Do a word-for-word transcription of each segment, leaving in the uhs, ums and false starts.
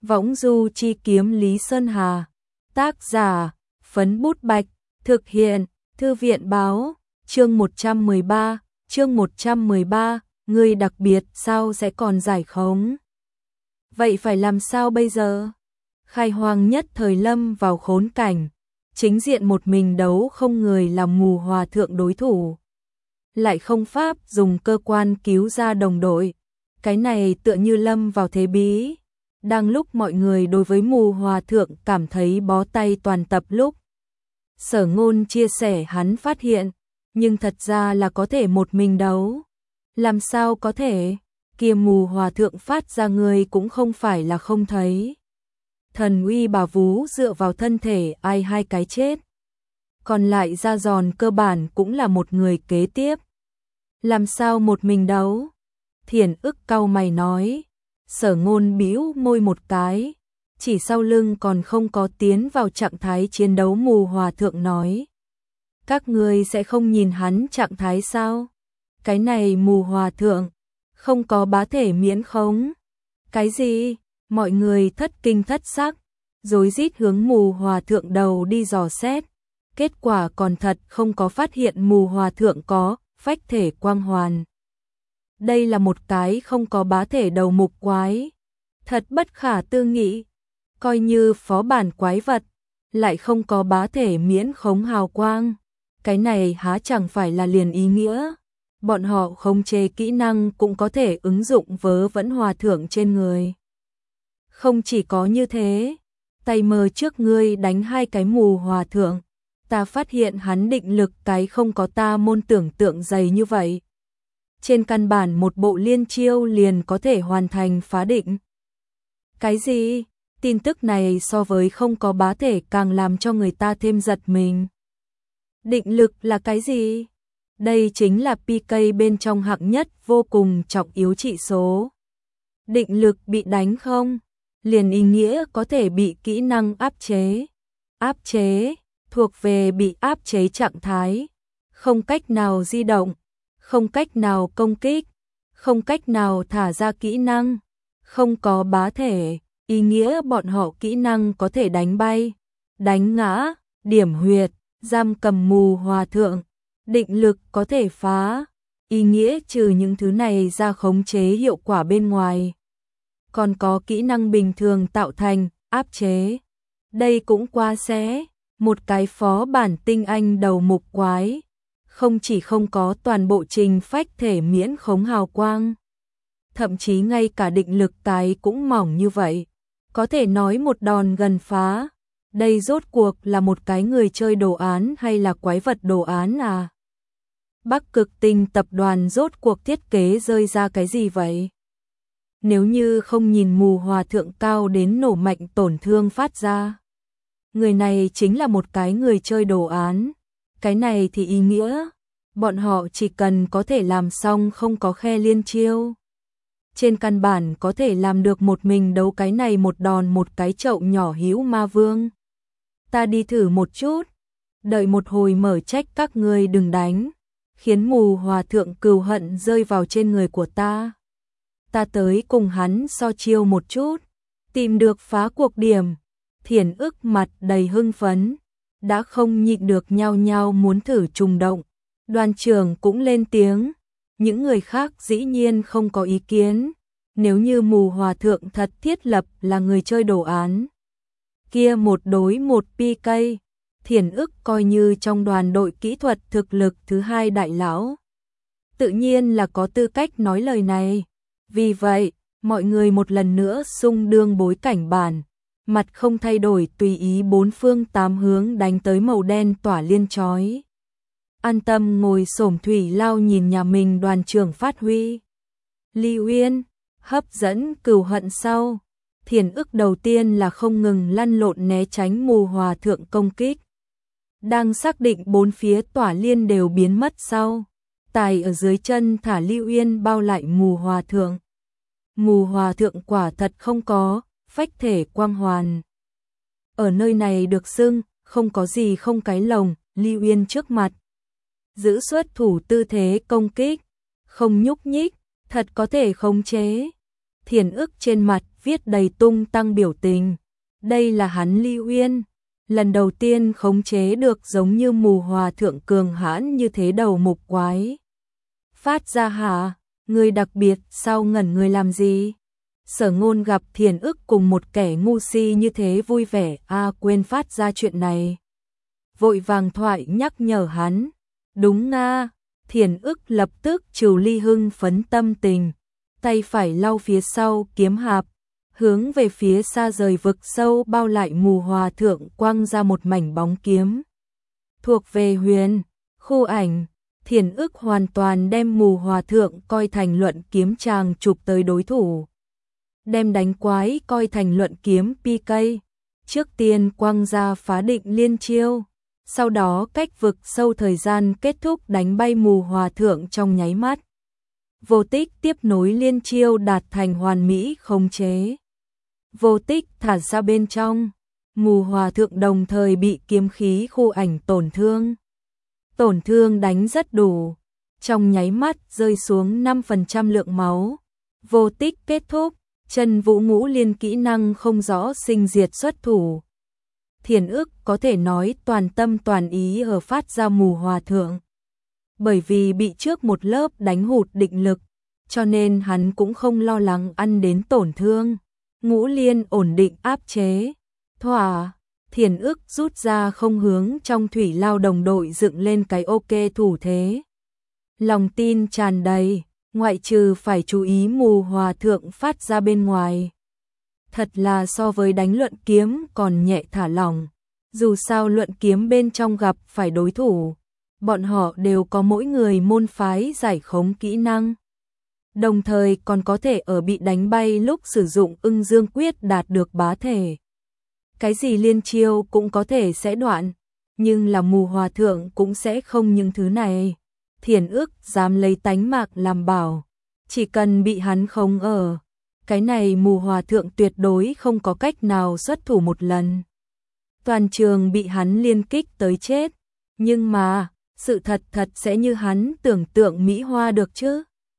Võng du chi kiếm Lý Sơn Hà. Tác giả, Phấn Bút Bạch. Thực hiện, Thư viện báo. Chương một trăm mười ba, chương một trăm mười ba, người đặc biệt sao sẽ còn giải khống? Vậy phải làm sao bây giờ? Khai Hoang nhất thời lâm vào khốn cảnh, chính diện một mình đấu không người làm Mù Hòa Thượng đối thủ. Lại không pháp dùng cơ quan cứu ra đồng đội. Cái này tựa như lâm vào thế bí. Đang lúc mọi người đối với Mù Hòa Thượng cảm thấy bó tay toàn tập lúc, Sở Ngôn chia sẻ hắn phát hiện, nhưng thật ra là có thể một mình đấu. Làm sao có thể? Kia Mù Hòa Thượng phát ra người cũng không phải là không thấy. Thần uy bà vú dựa vào thân thể ai hai cái chết. Còn lại ra giòn cơ bản cũng là một người kế tiếp. Làm sao một mình đấu? Thiền ức cau mày nói. Sở Ngôn bĩu môi một cái, chỉ sau lưng còn không có tiến vào trạng thái chiến đấu Mù Hòa Thượng nói. Các ngươi sẽ không nhìn hắn trạng thái sao? Cái này Mù Hòa Thượng, không có bá thể miễn khống. Cái gì? Mọi người thất kinh thất sắc, rối rít hướng Mù Hòa Thượng đầu đi dò xét. Kết quả còn thật không có phát hiện Mù Hòa Thượng có phách thể quang hoàn. Đây là một cái không có bá thể đầu mục quái. Thật bất khả tư nghị. Coi như phó bản quái vật, lại không có bá thể miễn khống hào quang. Cái này há chẳng phải là liền ý nghĩa. Bọn họ khống chế kỹ năng cũng có thể ứng dụng vớ vẫn Hòa Thượng trên người. Không chỉ có như thế, tay mơ trước ngươi đánh hai cái Mù Hòa Thượng, ta phát hiện hắn định lực cái không có ta môn tưởng tượng dày như vậy. Trên căn bản một bộ liên chiêu liền có thể hoàn thành phá định. Cái gì? Tin tức này so với không có bá thể càng làm cho người ta thêm giật mình. Định lực là cái gì? Đây chính là pê ca bên trong hạng nhất vô cùng trọng yếu trị số. Định lực bị đánh không? Liền ý nghĩa có thể bị kỹ năng áp chế. Áp chế, thuộc về bị áp chế trạng thái. Không cách nào di động, không cách nào công kích, không cách nào thả ra kỹ năng, không có bá thể, ý nghĩa bọn họ kỹ năng có thể đánh bay, đánh ngã, điểm huyệt, giam cầm Mù Hòa Thượng, định lực có thể phá, ý nghĩa trừ những thứ này ra khống chế hiệu quả bên ngoài. Còn có kỹ năng bình thường tạo thành, áp chế. Đây cũng quá xé, một cái phó bản tinh anh đầu mục quái. Không chỉ không có toàn bộ trình phách thể miễn khống hào quang, thậm chí ngay cả định lực cái cũng mỏng như vậy, có thể nói một đòn gần phá. Đây rốt cuộc là một cái người chơi đồ án hay là quái vật đồ án à? Bắc Cực Tinh tập đoàn rốt cuộc thiết kế rơi ra cái gì vậy? Nếu như không nhìn Mù Hòa Thượng cao đến nổ mạnh tổn thương phát ra, người này chính là một cái người chơi đồ án. Cái này thì ý nghĩa, bọn họ chỉ cần có thể làm xong không có khe liên chiêu. Trên căn bản có thể làm được một mình đấu cái này một đòn một cái chậu nhỏ hữu ma vương. Ta đi thử một chút, đợi một hồi mở trách các ngươi đừng đánh, khiến Mù Hòa Thượng cừu hận rơi vào trên người của ta. Ta tới cùng hắn so chiêu một chút, tìm được phá cuộc điểm. Thiền ức mặt đầy hưng phấn, đã không nhịn được nhao nhao muốn thử trùng động. Đoàn trưởng cũng lên tiếng, những người khác dĩ nhiên không có ý kiến. Nếu như Mù Hòa Thượng thật thiết lập là người chơi đồ án, kia một đối một pê ca, Thiền ức coi như trong đoàn đội kỹ thuật thực lực thứ hai đại lão, tự nhiên là có tư cách nói lời này. Vì vậy, mọi người một lần nữa xung đương bối cảnh bản, mặt không thay đổi tùy ý bốn phương tám hướng đánh tới màu đen tỏa liên chói. An tâm ngồi xổm thủy lao nhìn nhà mình đoàn trưởng phát huy. Ly Uyên, hấp dẫn cừu hận sau. Thiền ức đầu tiên là không ngừng lăn lộn né tránh Mù Hòa Thượng công kích. Đang xác định bốn phía tỏa liên đều biến mất sau, tài ở dưới chân thả Ly Uyên bao lại Mù Hòa Thượng. Mù Hòa Thượng quả thật không có phách thể quang hoàn. Ở nơi này được xưng, không có gì không cái lồng, Ly Uyên trước mặt. Giữ xuất thủ tư thế công kích, không nhúc nhích, thật có thể khống chế. Thiền ức trên mặt viết đầy tung tăng biểu tình. Đây là hắn Ly Uyên, lần đầu tiên khống chế được giống như mù hòa thượng cường hãn như thế đầu mục quái. Phát ra hả, người đặc biệt sao ngẩn người làm gì? Sở Ngôn gặp Thiền Ức cùng một kẻ ngu si như thế vui vẻ, a à, quên phát ra chuyện này. Vội vàng thoại nhắc nhở hắn, đúng nga, Thiền Ức lập tức trừ ly hưng phấn tâm tình, tay phải lau phía sau kiếm hạp, hướng về phía xa rời vực sâu bao lại mù hòa thượng quăng ra một mảnh bóng kiếm. Thuộc về huyền, khu ảnh, Thiền Ức hoàn toàn đem mù hòa thượng coi thành luận kiếm chàng chụp tới đối thủ. Đem đánh quái coi thành luận kiếm pê ca, trước tiên quăng ra phá định liên chiêu, sau đó cách vực sâu thời gian kết thúc đánh bay mù hòa thượng trong nháy mắt. Vô Tích tiếp nối liên chiêu đạt thành hoàn mỹ khống chế. Vô Tích thả ra bên trong, mù hòa thượng đồng thời bị kiếm khí khu ảnh tổn thương. Tổn thương đánh rất đủ, trong nháy mắt rơi xuống năm phần trăm lượng máu. Vô Tích kết thúc, Chân Vũ ngũ liên kỹ năng không rõ sinh diệt xuất thủ. Thiền Ức có thể nói toàn tâm toàn ý ở phát ra mù hòa thượng. Bởi vì bị trước một lớp đánh hụt định lực, cho nên hắn cũng không lo lắng ăn đến tổn thương. Ngũ liên ổn định áp chế. Thỏa, Thiền Ức rút ra không hướng trong thủy lao đồng đội dựng lên cái ok thủ thế. Lòng tin tràn đầy, ngoại trừ phải chú ý mù hòa thượng phát ra bên ngoài. Thật là so với đánh luận kiếm còn nhẹ thả lỏng. Dù sao luận kiếm bên trong gặp phải đối thủ, bọn họ đều có mỗi người môn phái giải khống kỹ năng. Đồng thời còn có thể ở bị đánh bay lúc sử dụng ưng dương quyết đạt được bá thể. Cái gì liên chiêu cũng có thể sẽ đoạn, nhưng là mù hòa thượng cũng sẽ không những thứ này. Thiền Ức dám lấy tánh mạng làm bảo, chỉ cần bị hắn khống ở, cái này mù hòa thượng tuyệt đối không có cách nào xuất thủ một lần. Toàn trường bị hắn liên kích tới chết, nhưng mà, sự thật thật sẽ như hắn tưởng tượng mỹ hoa được chứ?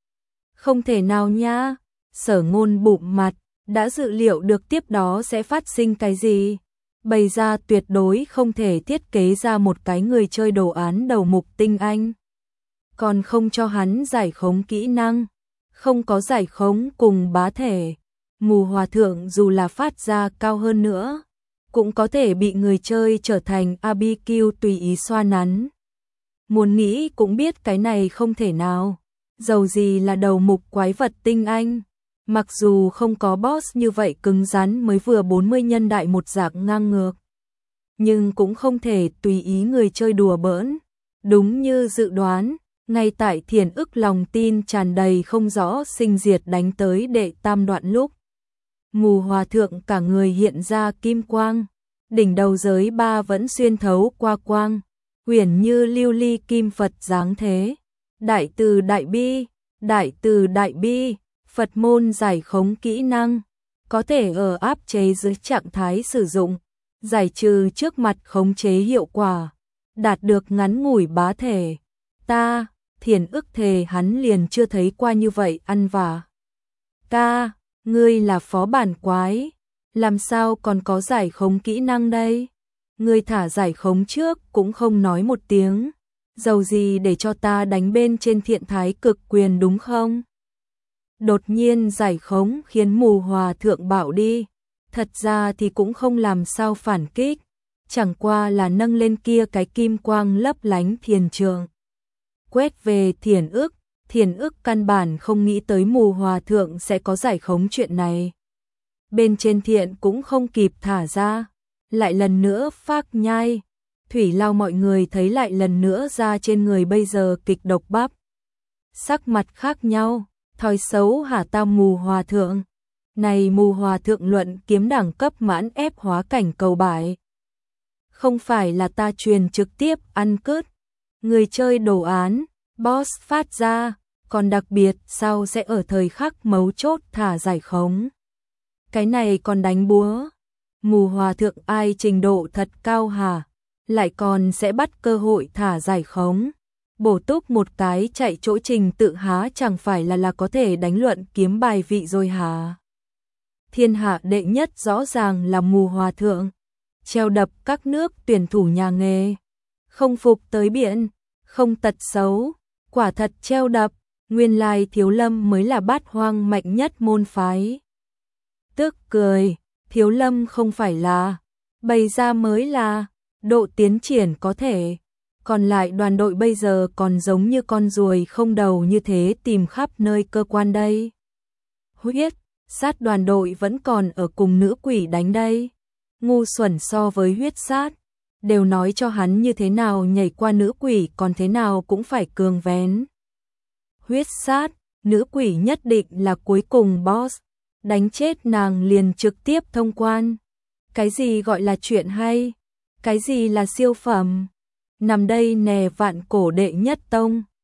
Không thể nào nha. Sở Ngôn bụm mặt, đã dự liệu được tiếp đó sẽ phát sinh cái gì. Bày ra tuyệt đối không thể thiết kế ra một cái người chơi đồ án đầu mục tinh anh. Còn không cho hắn giải khống kỹ năng, không có giải khống cùng bá thể. Mù hòa thượng dù là phát ra cao hơn nữa, cũng có thể bị người chơi trở thành a bê quy tùy ý xoa nắn. Muốn nghĩ cũng biết cái này không thể nào. Dầu gì là đầu mục quái vật tinh anh, mặc dù không có boss như vậy cứng rắn mới vừa bốn mươi nhân đại một dạng ngang ngược, nhưng cũng không thể tùy ý người chơi đùa bỡn. Đúng như dự đoán, ngay tại Thiền Ức lòng tin tràn đầy không rõ sinh diệt đánh tới đệ tam đoạn lúc, mù hòa thượng cả người hiện ra kim quang, đỉnh đầu giới ba vẫn xuyên thấu qua quang, huyền như lưu ly kim Phật dáng thế. Đại từ đại bi, đại từ đại bi, Phật môn giải khống kỹ năng, có thể ở áp chế dưới trạng thái sử dụng, giải trừ trước mặt khống chế hiệu quả, đạt được ngắn ngủi bá thể. Ta, Thiền Ức thề hắn liền chưa thấy qua như vậy ăn vả. Ca, ngươi là phó bản quái, làm sao còn có giải khống kỹ năng đây? Ngươi thả giải khống trước cũng không nói một tiếng. Dầu gì để cho ta đánh bên trên thiện thái cực quyền đúng không? Đột nhiên giải khống khiến mù hòa thượng bảo đi. Thật ra thì cũng không làm sao phản kích, chẳng qua là nâng lên kia cái kim quang lấp lánh thiền trường. Quét về Thiền Ức, Thiền Ức căn bản không nghĩ tới mù hòa thượng sẽ có giải khống chuyện này. Bên trên thiện cũng không kịp thả ra, lại lần nữa phác nhai. Thủy lao mọi người thấy lại lần nữa ra trên người bây giờ kịch độc bắp. Sắc mặt khác nhau, thói xấu hả ta mù hòa thượng. Này mù hòa thượng luận kiếm đẳng cấp mãn ép hóa cảnh cầu bại. Không phải là ta truyền trực tiếp ăn cướp. Người chơi đồ án, boss phát ra, còn đặc biệt sao sẽ ở thời khắc mấu chốt thả giải khống. Cái này còn đánh búa. Mù hòa thượng ai trình độ thật cao hả? Lại còn sẽ bắt cơ hội thả giải khống. Bổ túc một cái chạy chỗ trình tự há chẳng phải là là có thể đánh luận kiếm bài vị rồi hả? thiên hạ đệ nhất rõ ràng là mù hòa thượng, treo đập các nước tuyển thủ nhà nghề, không phục tới biện, không tật xấu, quả thật treo đập, nguyên lai Thiếu Lâm mới là bát hoang mạnh nhất môn phái. Tức cười, Thiếu Lâm không phải là, bày ra mới là, độ tiến triển có thể, còn lại đoàn đội bây giờ còn giống như con ruồi không đầu như thế tìm khắp nơi cơ quan đây. Huyết sát đoàn đội vẫn còn ở cùng nữ quỷ đánh đây. Ngu xuẩn so với huyết sát, đều nói cho hắn như thế nào nhảy qua nữ quỷ còn thế nào cũng phải cường vén. Huyết sát, nữ quỷ nhất định là cuối cùng boss, đánh chết nàng liền trực tiếp thông quan. Cái gì gọi là chuyện hay? Cái gì là siêu phẩm? Nằm đây nè vạn cổ đệ nhất tông,